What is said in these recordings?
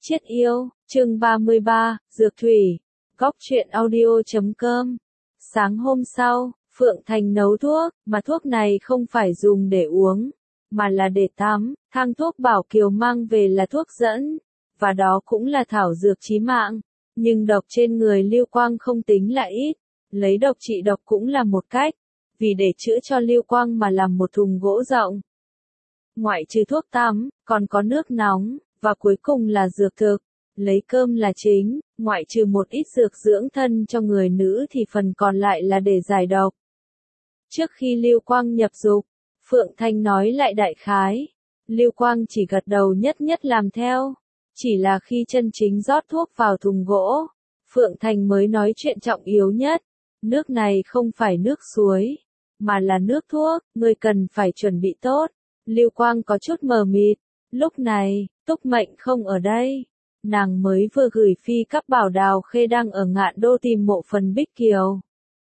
Chiết yêu, chương 33, Dược Thủy, Góc truyện audio.com. Sáng hôm sau, Phượng Thành nấu thuốc, mà thuốc này không phải dùng để uống, mà là để tắm. Thang thuốc Bảo Kiều mang về là thuốc dẫn, và đó cũng là thảo dược chí mạng. Nhưng độc trên người Lưu Quang không tính là ít, lấy độc trị độc cũng là một cách, vì để chữa cho Lưu Quang mà làm một thùng gỗ rộng. Ngoại trừ thuốc tắm, còn có nước nóng, và cuối cùng là dược thực, lấy cơm là chính, ngoại trừ một ít dược dưỡng thân cho người nữ thì phần còn lại là để giải độc. Trước khi Lưu Quang nhập dục, Phượng Thành nói lại đại khái, Lưu Quang chỉ gật đầu nhất nhất làm theo, chỉ là khi chân chính rót thuốc vào thùng gỗ, Phượng Thành mới nói chuyện trọng yếu nhất, nước này không phải nước suối, mà là nước thuốc, ngươi cần phải chuẩn bị tốt. Lưu Quang có chút mờ mịt, lúc này, Túc Mệnh không ở đây, nàng mới vừa gửi phi các bảo Đào Khê đang ở Ngạn Đô tìm mộ phần Bích Kiều.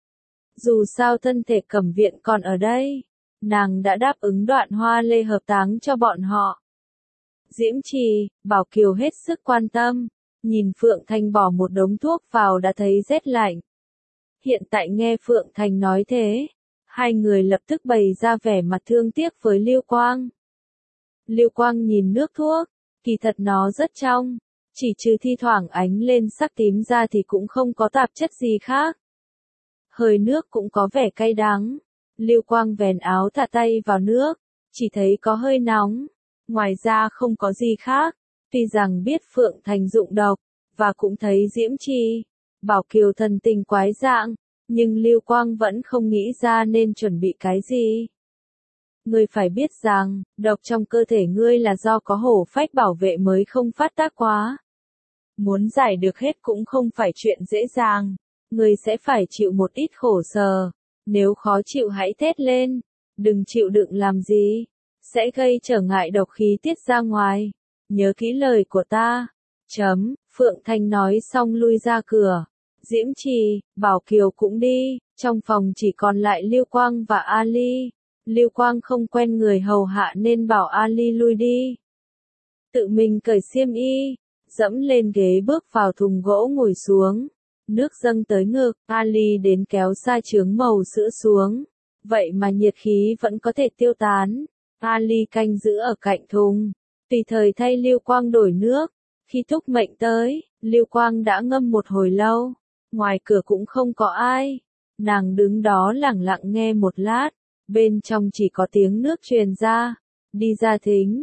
Dù sao thân thể Cẩm Viện còn ở đây, nàng đã đáp ứng đoạn hoa lê hợp táng cho bọn họ. Diễm Trì, Bảo Kiều hết sức quan tâm, nhìn Phượng Thành bỏ một đống thuốc vào đã thấy rét lạnh. Hiện tại nghe Phượng Thành nói thế, hai người lập tức bày ra vẻ mặt thương tiếc với Lưu Quang. Lưu Quang nhìn nước thuốc, kỳ thật nó rất trong, chỉ trừ thi thoảng ánh lên sắc tím ra thì cũng không có tạp chất gì khác. Hơi nước cũng có vẻ cay đắng. Lưu Quang vén áo thả tay vào nước, chỉ thấy có hơi nóng, ngoài ra không có gì khác. Tuy rằng biết Phượng Thành dụng độc, và cũng thấy Diễm Trì, Bảo Kiều thần tình quái dạng, nhưng Lưu Quang vẫn không nghĩ ra nên chuẩn bị cái gì. Ngươi phải biết rằng, độc trong cơ thể ngươi là do có hổ phách bảo vệ mới không phát tác quá. Muốn giải được hết cũng không phải chuyện dễ dàng, ngươi sẽ phải chịu một ít khổ sở, nếu khó chịu hãy thét lên, đừng chịu đựng làm gì, sẽ gây trở ngại độc khí tiết ra ngoài, nhớ kỹ lời của ta. Phượng Thành nói xong lui ra cửa, Diễm Trì, Bảo Kiều cũng đi, trong phòng chỉ còn lại Lưu Quang và Ali. Lưu Quang không quen người hầu hạ nên bảo Ali lui đi. Tự mình cởi xiêm y, dẫm lên ghế bước vào thùng gỗ ngồi xuống. Nước dâng tới ngực, Ali đến kéo sa chướng màu sữa xuống. Vậy mà nhiệt khí vẫn có thể tiêu tán. Ali canh giữ ở cạnh thùng, tùy thời thay Lưu Quang đổi nước. Khi Túc Mệnh tới, Lưu Quang đã ngâm một hồi lâu. Ngoài cửa cũng không có ai. Nàng đứng đó lẳng lặng nghe một lát. Bên trong chỉ có tiếng nước truyền ra. Đi ra thính,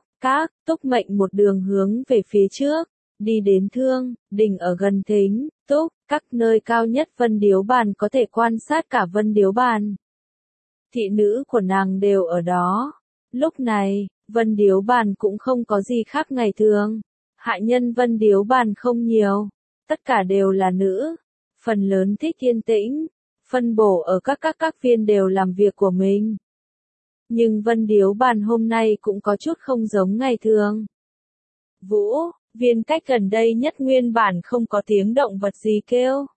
Túc Mệnh một đường hướng về phía trước. Đi đến Thương, Đình ở gần thính, các nơi cao nhất Vân Điếu Bàn có thể quan sát cả Vân Điếu Bàn. Thị nữ của nàng đều ở đó. Lúc này, Vân Điếu Bàn cũng không có gì khác ngày thường. Hạ nhân Vân Điếu Bàn không nhiều. Tất cả đều là nữ. Phần lớn thích yên tĩnh. Phân bổ ở các viên đều làm việc của mình. Nhưng Vân Điếu Bàn hôm nay cũng có chút không giống ngày thường. Vũ, viên cách gần đây nhất nguyên bản không có tiếng động vật gì kêu.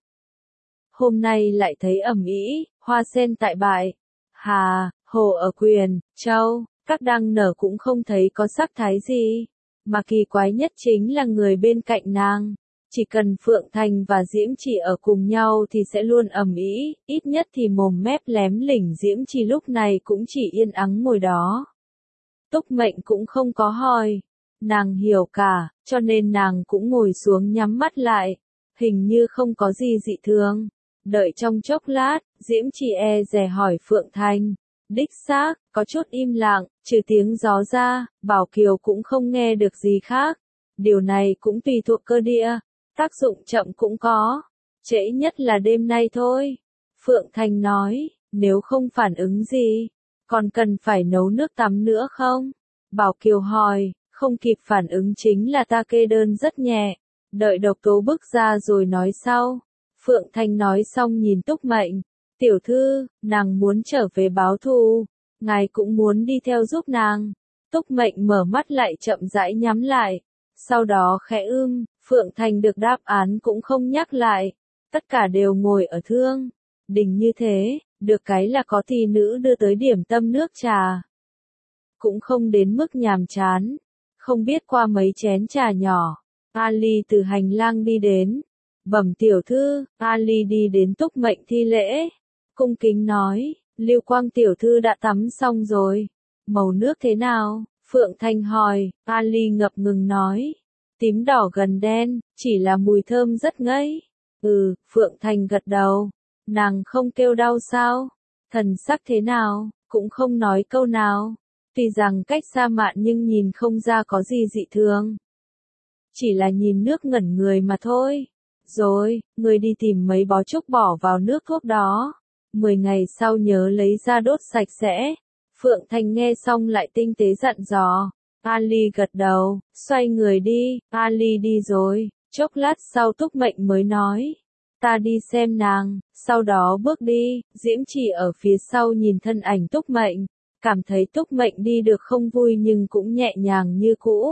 Hôm nay lại thấy ầm ĩ, hoa sen tại bại. Hà, hồ ở Quyền, Châu, các đang nở cũng không thấy có sắc thái gì. Mà kỳ quái nhất chính là người bên cạnh nàng. Chỉ cần Phượng Thành và Diễm Trì ở cùng nhau thì sẽ luôn ầm ĩ, ít nhất thì mồm mép lém lỉnh Diễm Trì lúc này cũng chỉ yên ắng ngồi đó. Túc Mệnh cũng không có hỏi, nàng hiểu cả, cho nên nàng cũng ngồi xuống nhắm mắt lại, hình như không có gì dị thường. Đợi trong chốc lát, Diễm Trì dè hỏi Phượng Thành, đích xác, có chút im lặng, trừ tiếng gió ra, Bảo Kiều cũng không nghe được gì khác. Điều này cũng tùy thuộc cơ địa. Tác dụng chậm cũng có, trễ nhất là đêm nay thôi. Phượng Thành nói, nếu không phản ứng gì, còn cần phải nấu nước tắm nữa không? Bảo Kiều hỏi, không kịp phản ứng chính là ta kê đơn rất nhẹ, đợi độc tố bức ra rồi nói sau. Phượng Thành nói xong nhìn Túc Mệnh, tiểu thư, nàng muốn trở về báo thù, ngài cũng muốn đi theo giúp nàng. Túc Mệnh mở mắt lại chậm rãi nhắm lại, sau đó khẽ Phượng Thành được đáp án cũng không nhắc lại. Tất cả đều ngồi ở Thương Đình như thế, được cái là có thị nữ đưa tới điểm tâm nước trà. Cũng không đến mức nhàm chán, không biết qua mấy chén trà nhỏ, Ali từ hành lang đi đến. Bẩm tiểu thư, Ali đi đến Túc Mệnh thi lễ. Cung kính nói, Lưu Quang tiểu thư đã tắm xong rồi. Màu nước thế nào? Phượng Thanh hỏi, Ali ngập ngừng nói. Tím đỏ gần đen, chỉ là mùi thơm rất ngấy. Phượng Thanh gật đầu. Nàng không kêu đau sao? Thần sắc thế nào? Cũng không nói câu nào. Tuy rằng cách xa mạn nhưng nhìn không ra có gì dị thường. Chỉ là nhìn nước ngẩn người mà thôi. Rồi, người đi tìm mấy bó trúc bỏ vào nước thuốc đó. 10 ngày sau nhớ lấy ra đốt sạch sẽ. Phượng Thanh nghe xong lại tinh tế dặn dò. Ali gật đầu, xoay người đi. Ali đi rồi. Chốc lát sau Túc Mệnh mới nói. Ta đi xem nàng. Sau đó bước đi. Diễm Trì ở phía sau nhìn thân ảnh Túc Mệnh. Cảm thấy Túc Mệnh đi được không vui nhưng cũng nhẹ nhàng như cũ.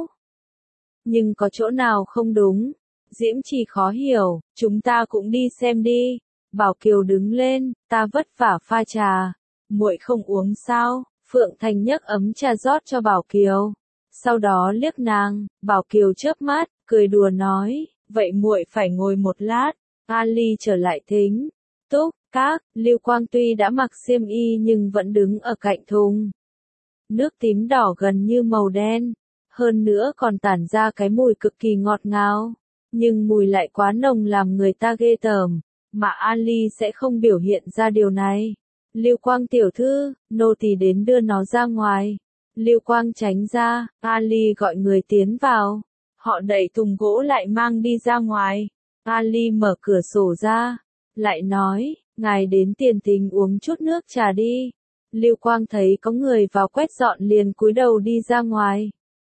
Nhưng có chỗ nào không đúng? Diễm Trì khó hiểu, chúng ta cũng đi xem đi. Bảo Kiều đứng lên, ta vất vả pha trà. Muội không uống sao? Phượng Thanh nhấc ấm trà rót cho Bảo Kiều. Sau đó liếc nàng, Bảo Kiều chớp mắt, cười đùa nói, vậy muội phải ngồi một lát. Ali trở lại thính. Túc, các, Lưu Quang tuy đã mặc xiêm y nhưng vẫn đứng ở cạnh thùng. Nước tím đỏ gần như màu đen. Hơn nữa còn tản ra cái mùi cực kỳ ngọt ngào. Nhưng mùi lại quá nồng làm người ta ghê tởm. Mà Ali sẽ không biểu hiện ra điều này. Lưu Quang tiểu thư, nô tỳ đến đưa nó ra ngoài. Lưu Quang tránh ra, Ali gọi người tiến vào. Họ đẩy thùng gỗ lại mang đi ra ngoài. Ali mở cửa sổ ra. Lại nói, ngài đến tiền thính uống chút nước trà đi. Lưu Quang thấy có người vào quét dọn liền cúi đầu đi ra ngoài.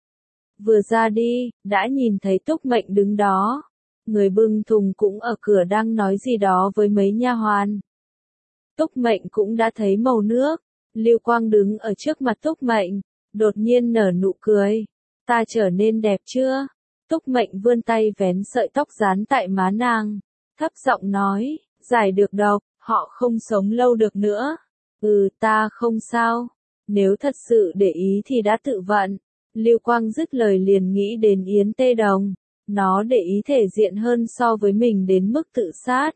Vừa ra đi, đã nhìn thấy Túc Mệnh đứng đó. Người bưng thùng cũng ở cửa đang nói gì đó với mấy nha hoàn. Túc Mệnh cũng đã thấy màu nước. Lưu Quang đứng ở trước mặt Túc Mệnh, đột nhiên nở nụ cười. Ta trở nên đẹp chưa? Túc Mệnh vươn tay vén sợi tóc dán tại má nàng. Thấp giọng nói, giải được độc, họ không sống lâu được nữa. Ta không sao. Nếu thật sự để ý thì đã tự vận. Lưu Quang dứt lời liền nghĩ đến Yến Tê Đồng. Nó để ý thể diện hơn so với mình đến mức tự sát.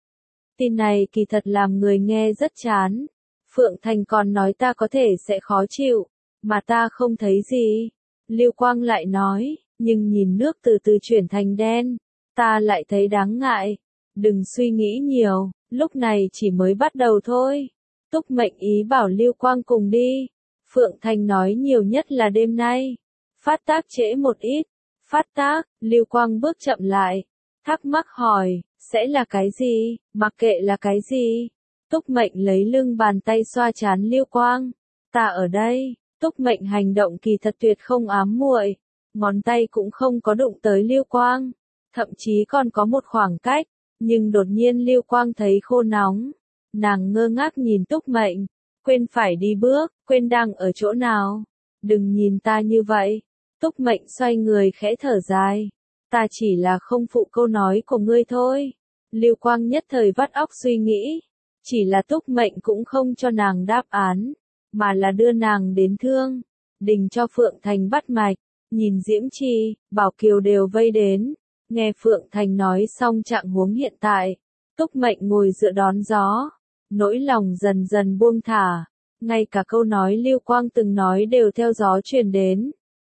Tin này kỳ thật làm người nghe rất chán. Phượng Thành còn nói ta có thể sẽ khó chịu, mà ta không thấy gì. Lưu Quang lại nói, nhưng nhìn nước từ từ chuyển thành đen, ta lại thấy đáng ngại. Đừng suy nghĩ nhiều, lúc này chỉ mới bắt đầu thôi. Túc Mệnh ý bảo Lưu Quang cùng đi. Phượng Thành nói nhiều nhất là đêm nay. Phát tác trễ một ít. Phát tác, Lưu Quang bước chậm lại. Thắc mắc hỏi, sẽ là cái gì, mặc kệ là cái gì. Túc Mệnh lấy lưng bàn tay xoa trán Lưu Quang. Ta ở đây. Túc Mệnh hành động kỳ thật tuyệt không ám muội. Ngón tay cũng không có đụng tới Lưu Quang. Thậm chí còn có một khoảng cách. Nhưng đột nhiên Lưu Quang thấy khô nóng. Nàng ngơ ngác nhìn Túc Mệnh. Quên phải đi bước, quên đang ở chỗ nào. Đừng nhìn ta như vậy. Túc Mệnh xoay người khẽ thở dài. Ta chỉ là không phụ câu nói của ngươi thôi. Lưu Quang nhất thời vắt óc suy nghĩ. Chỉ là Túc Mệnh cũng không cho nàng đáp án, mà là đưa nàng đến Thương Đình cho Phượng Thành bắt mạch. Nhìn Diễm Trì, Bảo Kiều đều vây đến. Nghe Phượng Thành nói xong trạng huống hiện tại. Túc Mệnh ngồi dựa đón gió. Nỗi lòng dần dần buông thả. Ngay cả câu nói Lưu Quang từng nói đều theo gió truyền đến.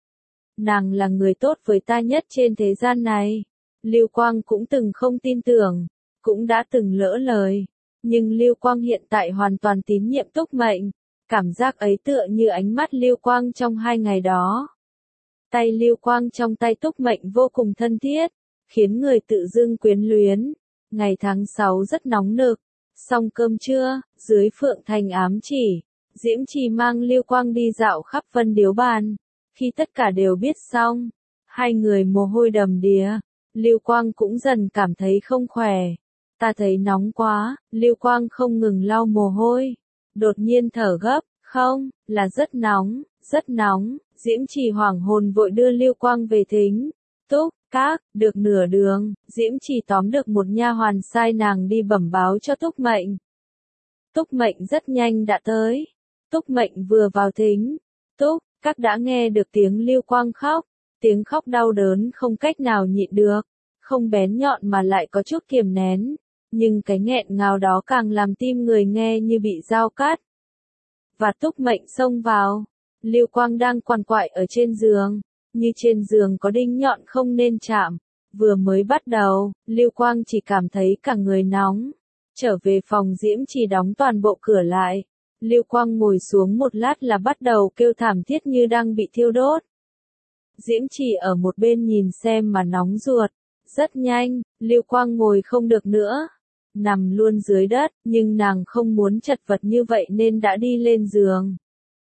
Nàng là người tốt với ta nhất trên thế gian này. Lưu Quang cũng từng không tin tưởng, cũng đã từng lỡ lời. Nhưng Lưu Quang hiện tại hoàn toàn tín nhiệm Túc Mệnh. Cảm giác ấy tựa như ánh mắt Lưu Quang trong 2 ngày đó. Tay Lưu Quang trong tay Túc Mệnh vô cùng thân thiết, khiến người tự dưng quyến luyến. Ngày tháng 6 rất nóng nực. Xong cơm trưa, dưới Phượng Thành ám chỉ, Diễm Trì mang Lưu Quang đi dạo khắp Vân Điếu Bàn. Khi tất cả đều biết xong, hai người mồ hôi đầm đìa. Lưu Quang cũng dần cảm thấy không khỏe. Ta thấy nóng quá. Lưu Quang không ngừng lau mồ hôi. Đột nhiên thở gấp. Không, là rất nóng, rất nóng. Diễm Trì hoảng hồn vội đưa Lưu Quang về thính. Túc, các, được nửa đường, Diễm Trì tóm được một nha hoàn sai nàng đi bẩm báo cho Túc Mệnh. Túc Mệnh rất nhanh đã tới. Túc Mệnh vừa vào thính. Túc, các đã nghe được tiếng Lưu Quang khóc. Tiếng khóc đau đớn không cách nào nhịn được, không bén nhọn mà lại có chút kiềm nén, nhưng cái nghẹn ngào đó càng làm tim người nghe như bị dao cắt. Và Túc Mệnh xông vào, Lưu Quang đang quằn quại ở trên giường, như trên giường có đinh nhọn không nên chạm. Vừa mới bắt đầu, Lưu Quang chỉ cảm thấy cả người nóng. Trở về phòng Diễm Trì đóng toàn bộ cửa lại. Lưu Quang ngồi xuống một lát là bắt đầu kêu thảm thiết như đang bị thiêu đốt. Diễm Trì ở một bên nhìn xem mà nóng ruột. Rất nhanh, Lưu Quang ngồi không được nữa. Nằm luôn dưới đất, nhưng nàng không muốn chật vật như vậy nên đã đi lên giường.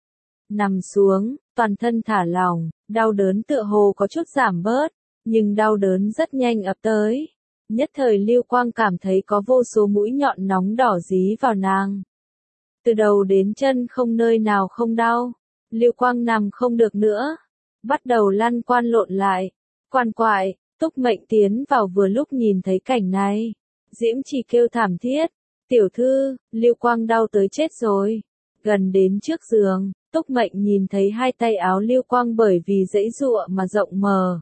Nằm xuống, toàn thân thả lỏng, đau đớn tựa hồ có chút giảm bớt, nhưng đau đớn rất nhanh ập tới. Nhất thời Lưu Quang cảm thấy có vô số mũi nhọn nóng đỏ dí vào nàng. Từ đầu đến chân không nơi nào không đau. Lưu Quang nằm không được nữa. Bắt đầu lăn quan lộn lại. Quằn quại, Túc Mệnh tiến vào vừa lúc nhìn thấy cảnh này. Diễm Trì kêu thảm thiết. Tiểu thư, Lưu Quang đau tới chết rồi. Gần đến trước giường, Túc Mệnh nhìn thấy hai tay áo Lưu Quang bởi vì giãy giụa mà rộng mở.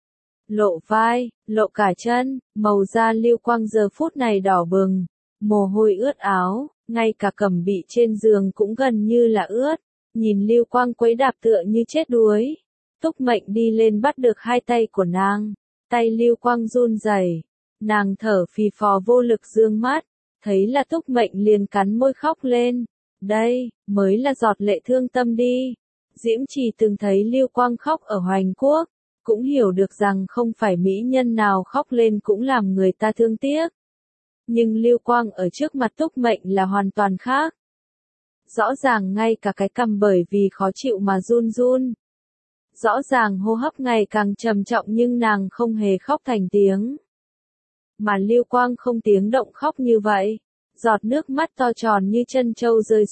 Lộ vai, lộ cả chân, màu da Lưu Quang giờ phút này đỏ bừng, mồ hôi ướt áo, ngay cả cẩm bị trên giường cũng gần như là ướt. Nhìn Lưu Quang quấy đạp tựa như chết đuối. Túc Mệnh đi lên bắt được hai tay của nàng. Tay Lưu Quang run rẩy, nàng thở phì phò vô lực dương mắt, thấy là Túc Mệnh liền cắn môi khóc lên. Đây, mới là giọt lệ thương tâm đi. Diễm Trì từng thấy Lưu Quang khóc ở Hoành Quốc, cũng hiểu được rằng không phải mỹ nhân nào khóc lên cũng làm người ta thương tiếc. Nhưng Lưu Quang ở trước mặt Túc Mệnh là hoàn toàn khác. Rõ ràng ngay cả cái cằm bởi vì khó chịu mà run run. Rõ ràng hô hấp ngày càng trầm trọng nhưng nàng không hề khóc thành tiếng. Mà Lưu Quang không tiếng động khóc như vậy. Giọt nước mắt to tròn như chân trâu rơi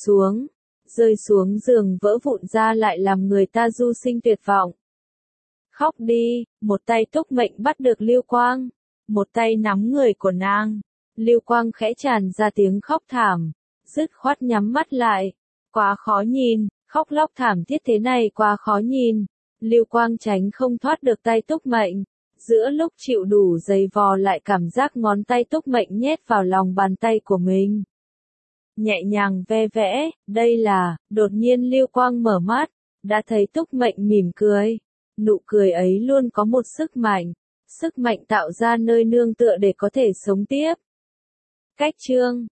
xuống giường vỡ vụn ra lại làm người ta du sinh tuyệt vọng. Khóc đi, một tay Túc Mệnh bắt được Lưu Quang, một tay nắm người của nàng. Lưu Quang khẽ tràn ra tiếng khóc thảm, dứt khoát nhắm mắt lại. Quá khó nhìn, khóc lóc thảm thiết thế này quá khó nhìn. Lưu Quang tránh không thoát được tay Túc Mệnh. Giữa lúc chịu đủ giày vò lại cảm giác ngón tay Túc Mệnh nhét vào lòng bàn tay của mình. Nhẹ nhàng ve vẽ, đây là, đột nhiên Lưu Quang mở mắt, đã thấy Túc Mệnh mỉm cười. Nụ cười ấy luôn có một sức mạnh tạo ra nơi nương tựa để có thể sống tiếp. Cách chương